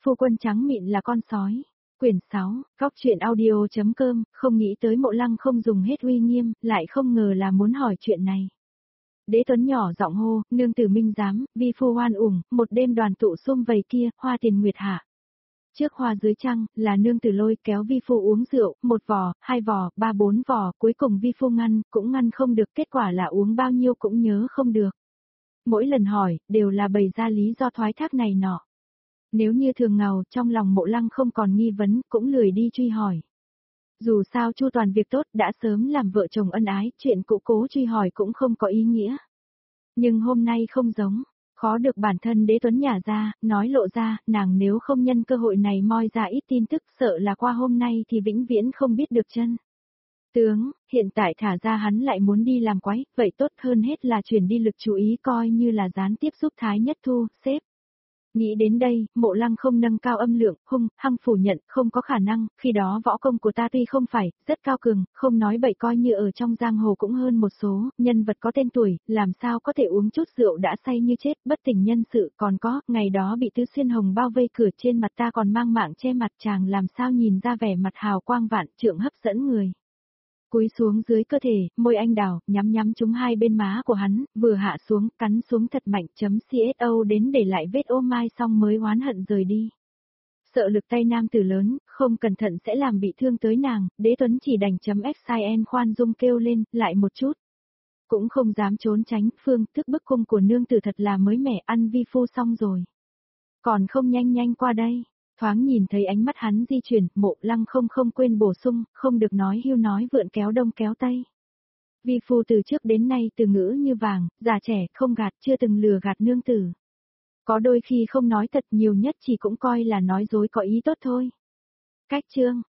Phu quân trắng mịn là con sói. Quyển 6, Góc truyện audio.com, không nghĩ tới Mộ Lăng không dùng hết uy nghiêm, lại không ngờ là muốn hỏi chuyện này. Đế Tuấn nhỏ giọng hô, nương tử minh giám, vi phu hoan ủng, một đêm đoàn tụ sum vầy kia, hoa tiền nguyệt hạ. Trước hoa dưới trăng, là nương tử lôi kéo vi phu uống rượu, 1 vò, 2 vò, 3 4 vò, cuối cùng vi phu ngăn, cũng ngăn không được, kết quả là uống bao nhiêu cũng nhớ không được. Mỗi lần hỏi, đều là bày ra lý do thoái thác này nọ. Nếu như thường ngầu, trong lòng Mộ Lăng không còn nghi vấn, cũng lười đi truy hỏi. Dù sao chu toàn việc tốt, đã sớm làm vợ chồng ân ái, chuyện cũ cố truy hỏi cũng không có ý nghĩa. Nhưng hôm nay không giống, khó được bản thân Đế Tuấn nhả ra, nói lộ ra, nàng nếu không nhân cơ hội này moi ra ít tin tức, sợ là qua hôm nay thì vĩnh viễn không biết được chân tướng. Hiện tại thả ra hắn lại muốn đi làm quái, vậy tốt hơn hết là chuyển đi lực chú ý coi như là gián tiếp giúp Thái Nhất Thu, xếp. Nghĩ đến đây, Mộ Lăng không nâng cao âm lượng, hung hăng phủ nhận, không có khả năng, khi đó võ công của ta tuy không phải rất cao cường, không nói bậy coi như ở trong giang hồ cũng hơn một số, nhân vật có tên tuổi, làm sao có thể uống chút rượu đã say như chết, bất tỉnh nhân sự, còn có, ngày đó bị Tứ Xuyên Hồng bao vây cửa trên mặt ta còn mang mạng che mặt, chàng làm sao nhìn ra vẻ mặt hào quang vạn trượng hấp dẫn người. Cúi xuống dưới cơ thể, môi anh đào, nhắm trúng hai bên má của hắn, vừa hạ xuống, cắn xuống thật mạnh, CSO đến để lại vết ô mai xong mới oán hận rời đi. Sợ lực tay nam tử lớn, không cẩn thận sẽ làm bị thương tới nàng, Đế Tuấn chỉ đành FIN khoan dung kêu lên, lại một chút. Cũng không dám trốn tránh, phương thức bức cung của nương tử thật là mới mẻ, ăn vi phu xong rồi. Còn không nhanh qua đây. Thoáng nhìn thấy ánh mắt hắn di chuyển, Mộ Lăng không quên bổ sung, không được nói hưu nói vượn kéo đông kéo tây. Vi phu từ trước đến nay từ ngữ như vàng, già trẻ, không gạt, chưa từng lừa gạt nương tử. Có đôi khi không nói thật, nhiều nhất chỉ cũng coi là nói dối có ý tốt thôi. Cách chương,